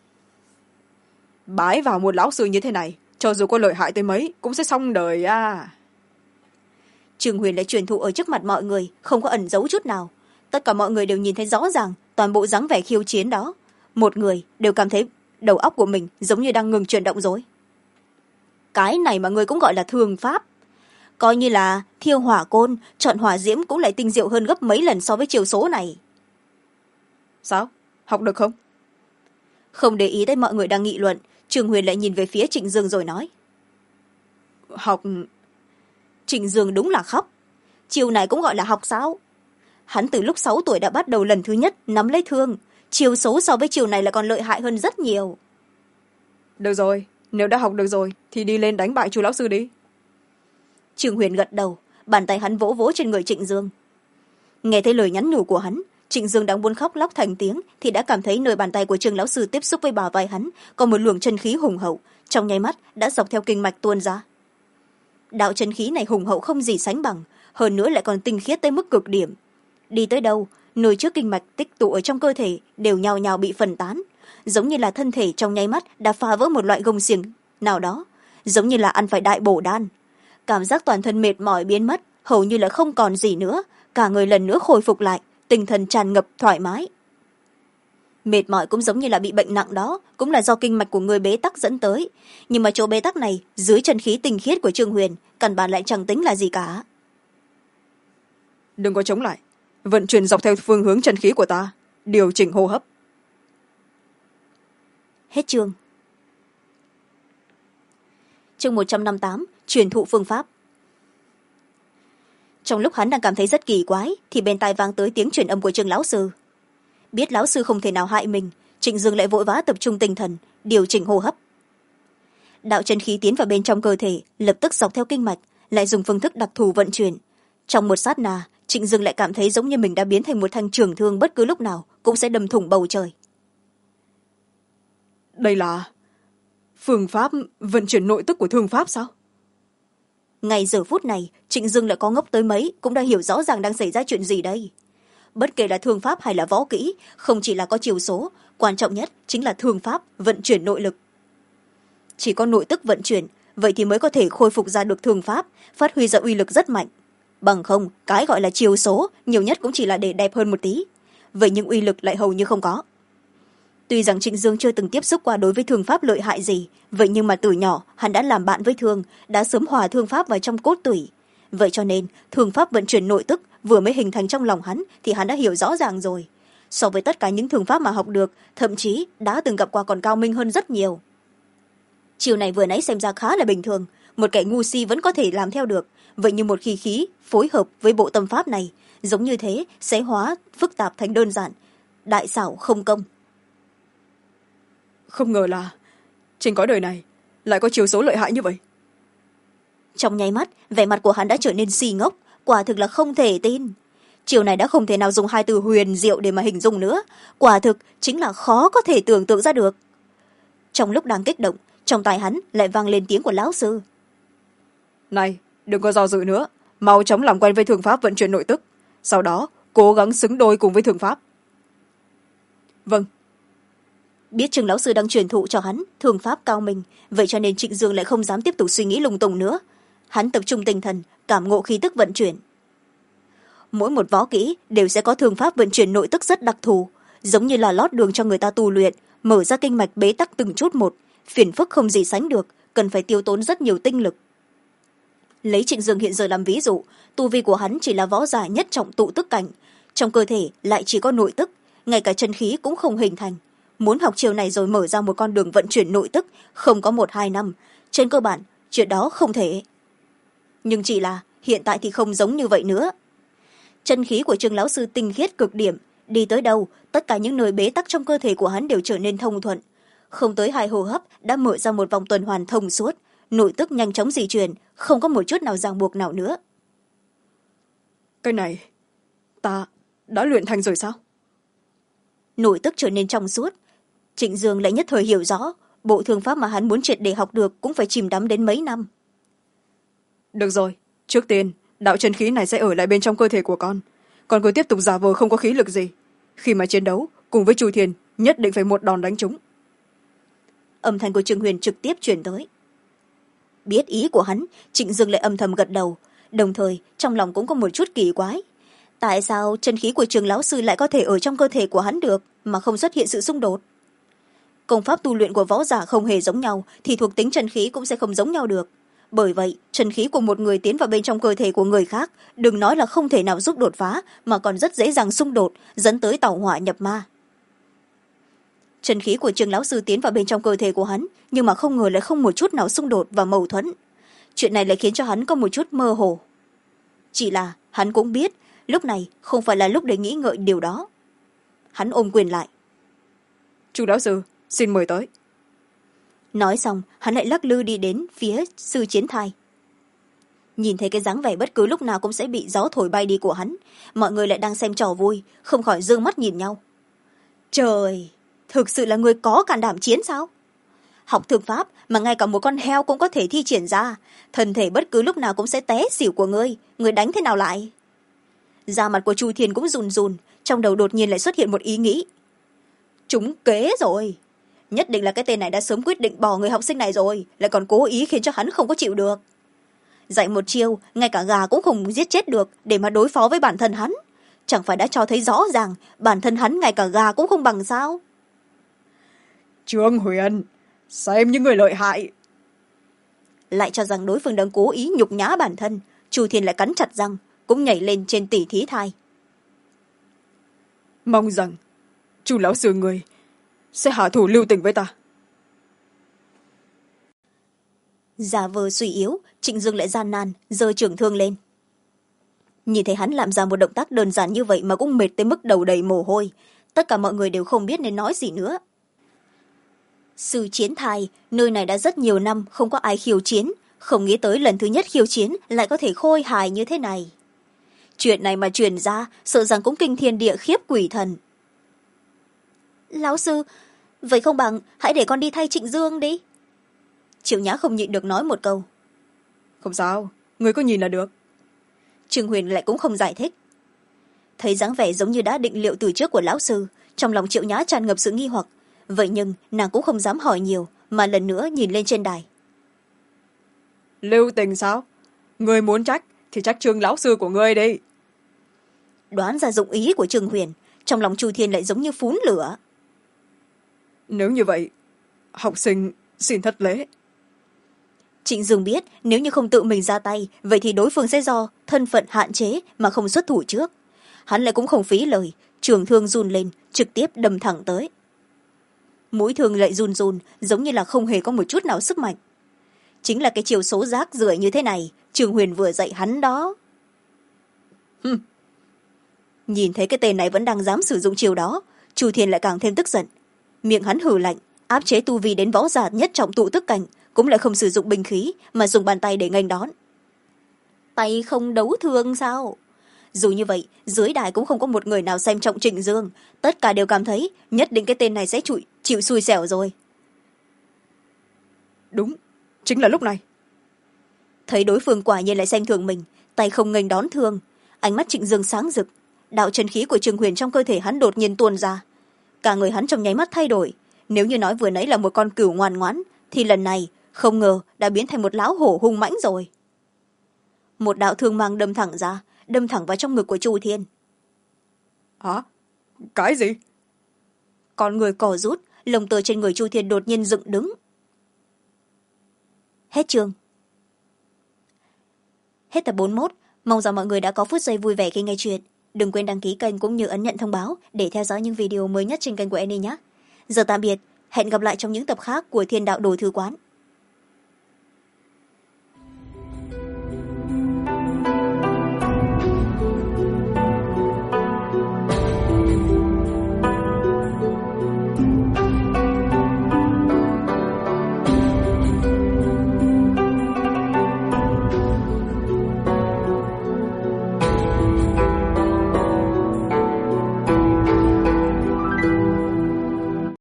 Bái vào một lão sư như thế này, cho dù có lợi hại tới mấy cũng sẽ xong đời à. Trương Huyền lại truyền thụ ở trước mặt mọi người, không có ẩn giấu chút nào. Tất cả mọi người đều nhìn thấy rõ ràng toàn bộ dáng vẻ khiêu chiến đó. Một người đều cảm thấy đầu óc của mình giống như đang ngừng chuyển động rồi. Cái này mà người cũng gọi là thương pháp. Coi như là thiêu hỏa côn, chọn hỏa diễm cũng lại tinh diệu hơn gấp mấy lần so với chiều số này. Sao? Học được không? Không để ý tới mọi người đang nghị luận, Trương Huyền lại nhìn về phía Trịnh Dương rồi nói. Học... Trịnh Dương đúng là khóc. Chiều này cũng gọi là học sao? Hắn từ lúc 6 tuổi đã bắt đầu lần thứ nhất nắm lấy thương. Chiều số so với chiều này là còn lợi hại hơn rất nhiều. Được rồi, nếu đã học được rồi thì đi lên đánh bại chú lão sư đi. Trương Huyền gật đầu, bàn tay hắn vỗ vỗ trên người Trịnh Dương. Nghe thấy lời nhắn nhủ của hắn, Trịnh Dương đang muốn khóc lóc thành tiếng thì đã cảm thấy nơi bàn tay của Trương lão sư tiếp xúc với bả vai hắn có một luồng chân khí hùng hậu, trong nháy mắt đã dọc theo kinh mạch tuôn ra. Đạo chân khí này hùng hậu không gì sánh bằng, hơn nữa lại còn tinh khiết tới mức cực điểm. Đi tới đâu, nơi trước kinh mạch tích tụ ở trong cơ thể đều nhào nhào bị phân tán, giống như là thân thể trong nháy mắt đã phá vỡ một loại gông xiềng nào đó, giống như là ăn phải đại bổ đan. Cảm giác toàn thân mệt mỏi biến mất, hầu như là không còn gì nữa, cả người lần nữa khôi phục lại, tinh thần tràn ngập thoải mái. Mệt mỏi cũng giống như là bị bệnh nặng đó, cũng là do kinh mạch của người bế tắc dẫn tới, nhưng mà chỗ bế tắc này dưới chân khí tinh khiết của Trương Huyền căn bản lại chẳng tính là gì cả. Đừng có chống lại, vận chuyển dọc theo phương hướng chân khí của ta, điều chỉnh hô hấp. Hết chương. Chương 158, truyền thụ phương pháp. Trong lúc hắn đang cảm thấy rất kỳ quái thì bên tai vang tới tiếng truyền âm của Trương lão sư. Biết lão sư không thể nào hại mình, Trịnh Dương lại vội vã tập trung tinh thần điều chỉnh hô hấp. Đạo chân khí tiến vào bên trong cơ thể, lập tức dọc theo kinh mạch, lại dùng phương thức đặc thù vận chuyển. Trong một sát na, Trịnh Dương lại cảm thấy giống như mình đã biến thành một thanh trường thương, bất cứ lúc nào cũng sẽ đâm thủng bầu trời. Đây là phương pháp vận chuyển nội tức của thương pháp sao? Ngay giờ phút này, Trịnh Dương lại có ngốc tới mấy cũng đã hiểu rõ ràng đang xảy ra chuyện gì đây. Bất kể là thương pháp hay là võ kỹ, không chỉ là có chiều số, quan trọng nhất chính là thương pháp vận chuyển nội lực. Chỉ có nội tức vận chuyển, vậy thì mới có thể khôi phục ra được thương pháp, phát huy ra uy lực rất mạnh. Bằng không, cái gọi là chiều số nhiều nhất cũng chỉ là để đẹp hơn một tí, vậy nhưng uy lực lại hầu như không có. Tuy rằng Trịnh Dương chưa từng tiếp xúc qua đối với thương pháp lợi hại gì, vậy nhưng mà từ nhỏ hắn đã làm bạn với thương, đã sớm hòa thương pháp vào trong cốt tủy. vậy cho nên thương pháp vận chuyển nội tức vừa mới hình thành trong lòng hắn thì hắn đã hiểu rõ ràng rồi. So với tất cả những thương pháp mà học được, thậm chí đã từng gặp qua còn cao minh hơn rất nhiều. Chiều này vừa nãy xem ra khá là bình thường, một kẻ ngu si vẫn có thể làm theo được. Vậy nhưng một khi khí phối hợp với bộ tâm pháp này, giống như thế sẽ hóa phức tạp thành đơn giản, đại xảo không công. Không ngờ là trên cõi đời này lại có chiều số lợi hại như vậy. Trong nháy mắt, vẻ mặt của hắn đã trở nên si ngốc, quả thực là không thể tin. Chiều này đã không thể nào dùng hai từ huyền diệu để mà hình dung nữa, quả thực chính là khó có thể tưởng tượng ra được. Trong lúc đang kích động, trong tai hắn lại vang lên tiếng của lão sư. Này, đừng có do dự nữa, mau chóng làm quen với thương pháp vận chuyển nội tức, sau đó cố gắng xứng đôi cùng với thương pháp. Vâng. Biết Trương lão sư đang truyền thụ cho hắn thương pháp cao minh, vậy cho nên Trịnh Dương lại không dám tiếp tục suy nghĩ lung tung nữa. Hắn tập trung tinh thần cảm ngộ khí tức vận chuyển. Mỗi một võ kỹ đều sẽ có thương pháp vận chuyển nội tức rất đặc thù, giống như là lót đường cho người ta tu luyện, mở ra kinh mạch bế tắc từng chút một, phiền phức không gì sánh được, cần phải tiêu tốn rất nhiều tinh lực. Lấy Trịnh Dương hiện giờ làm ví dụ, tu vi của hắn chỉ là võ giả nhất trọng tụ tức cảnh, trong cơ thể lại chỉ có nội tức, ngay cả chân khí cũng không hình thành. Muốn học chiều này rồi mở ra một con đường vận chuyển nội tức không có 1-2 năm, trên cơ bản chuyện đó không thể. Nhưng chỉ là hiện tại thì không giống như vậy nữa. Chân khí của Trương lão sư tinh khiết cực điểm, đi tới đâu tất cả những nơi bế tắc trong cơ thể của hắn đều trở nên thông thuận, không tới 2 hô hấp đã mở ra một vòng tuần hoàn thông suốt, nội tức nhanh chóng di chuyển, không có một chút nào ràng buộc nào nữa. Cái này ta đã luyện thành rồi sao? Nội tức trở nên trong suốt, Trịnh Dương lại nhất thời hiểu rõ bộ thương pháp mà hắn muốn triệt để học được cũng phải chìm đắm đến mấy năm. Được rồi, trước tiên đạo chân khí này sẽ ở lại bên trong cơ thể của con cứ tiếp tục giả vờ không có khí lực gì, khi mà chiến đấu cùng với Chu Thiên nhất định phải một đòn đánh trúng. Âm thanh của Trương Huyền trực tiếp truyền tới. Biết ý của hắn, Trịnh Dương lại âm thầm gật đầu, đồng thời trong lòng cũng có một chút kỳ quái. Tại sao chân khí của Trường lão sư lại có thể ở trong cơ thể của hắn được mà không xuất hiện sự xung đột? Công pháp tu luyện của võ giả không hề giống nhau thì thuộc tính chân khí cũng sẽ không giống nhau được. Bởi vậy chân khí của một người tiến vào bên trong cơ thể của người khác, đừng nói là không thể nào giúp đột phá, mà còn rất dễ dàng xung đột, dẫn tới tẩu hỏa nhập ma. Chân khí của Trường lão sư tiến vào bên trong cơ thể của hắn, nhưng mà không ngờ lại không một chút nào xung đột và mâu thuẫn. Chuyện này lại khiến cho hắn có một chút mơ hồ. Chỉ là hắn cũng biết lúc này không phải là lúc để nghĩ ngợi điều đó. Hắn ôm quyền lại. Chu lão sư, xin mời tới. Nói xong hắn lại lắc lư đi đến phía Sư Chiến Thai. Nhìn thấy cái dáng vẻ bất cứ lúc nào cũng sẽ bị gió thổi bay đi của hắn, mọi người lại đang xem trò vui, không khỏi giương mắt nhìn nhau. Trời, thực sự là người có can đảm chiến sao? Học thương pháp mà ngay cả một con heo cũng có thể thi triển ra, thân thể bất cứ lúc nào cũng sẽ té xỉu của người đánh thế nào lại? Da mặt của Chu Thiên cũng run run, trong đầu đột nhiên lại xuất hiện một ý nghĩ. Trúng kế rồi, nhất định là cái tên này đã sớm quyết định bỏ người học sinh này rồi, lại còn cố ý khiến cho hắn không có chịu được. Dạy một chiêu ngay cả gà cũng không giết chết được để mà đối phó với bản thân hắn, chẳng phải đã cho thấy rõ ràng bản thân hắn ngay cả gà cũng không bằng sao? Trương Huyền, xem những người lợi hại. Lại cho rằng đối phương đang cố ý nhục nhã bản thân, Chu Thiên lại cắn chặt răng, cũng nhảy lên trên tỷ thí thai. Mong rằng Chu lão sư người sẽ hạ thủ lưu tình với ta. Giả vờ suy yếu, Trịnh Dương lại gian nan giơ trường thương lên. Nhìn thấy hắn làm ra một động tác đơn giản như vậy mà cũng mệt tới mức đầu đầy mồ hôi, tất cả mọi người đều không biết nên nói gì nữa. Sư Chiến Thai, nơi này đã rất nhiều năm không có ai khiêu chiến, không nghĩ tới lần thứ nhất khiêu chiến lại có thể khôi hài như thế này. Chuyện này mà truyền ra, sợ rằng cũng kinh thiên địa khiếp quỷ thần. Lão sư, vậy không bằng hãy để con đi thay Trịnh Dương đi. Triệu Nhã không nhịn được nói một câu. Không sao, người có nhìn là được. Trương Huyền lại cũng không giải thích. Thấy dáng vẻ giống như đã định liệu từ trước của lão sư, trong lòng Triệu Nhã tràn ngập sự nghi hoặc, vậy nhưng nàng cũng không dám hỏi nhiều, mà lần nữa nhìn lên trên đài. Lưu tình sao? Người muốn trách thì trách Trương lão sư của ngươi đi. Đoán ra dụng ý của Trương Huyền, trong lòng Chu Thiên lại giống như phún lửa. Nếu như vậy, học sinh xin thất lễ. Trịnh Dương biết nếu như không tự mình ra tay, vậy thì đối phương sẽ do thân phận hạn chế mà không xuất thủ trước. Hắn lại cũng không phí lời, trường thương run lên, trực tiếp đâm thẳng tới. Mũi thương lại run run, giống như là không hề có một chút nào sức mạnh. Chính là cái chiều số rác rưởi như thế này, Trường Huyền vừa dạy hắn đó. Nhìn thấy cái tên này vẫn đang dám sử dụng chiều đó, Chu Thiên lại càng thêm tức giận. Miệng hắn hừ lạnh, áp chế tu vi đến võ giả nhất trọng tụ tức cảnh, cũng lại không sử dụng binh khí mà dùng bàn tay để nghênh đón. Tay không đấu thương sao? Dù như vậy, dưới đài cũng không có một người nào xem trọng Trịnh Dương, tất cả đều cảm thấy nhất định cái tên này sẽ chịu xui xẻo rồi. Đúng, chính là lúc này. Thấy đối phương quả nhiên lại xem thường mình, tay không nghênh đón thương, ánh mắt Trịnh Dương sáng rực, đạo chân khí của Trường Huyền trong cơ thể hắn đột nhiên tuôn ra. Cả người hắn trong nháy mắt thay đổi, nếu như nói vừa nãy là một con cừu ngoan ngoãn, thì lần này không ngờ đã biến thành một lão hổ hung mãnh rồi. Một đạo thương mang đâm thẳng ra, đâm thẳng vào trong ngực của Chu Thiên. Hả? Cái gì? Con người cò rút, lồng tơ trên người Chu Thiên đột nhiên dựng đứng. Hết chương. Hết tập 41. Mong rằng mọi người đã có phút giây vui vẻ khi nghe chuyện. Đừng quên đăng ký kênh cũng như ấn nhận thông báo để theo dõi những video mới nhất trên kênh của Annie nhé. Giờ tạm biệt, hẹn gặp lại trong những tập khác của Thiên Đạo Đồ Thư Quán.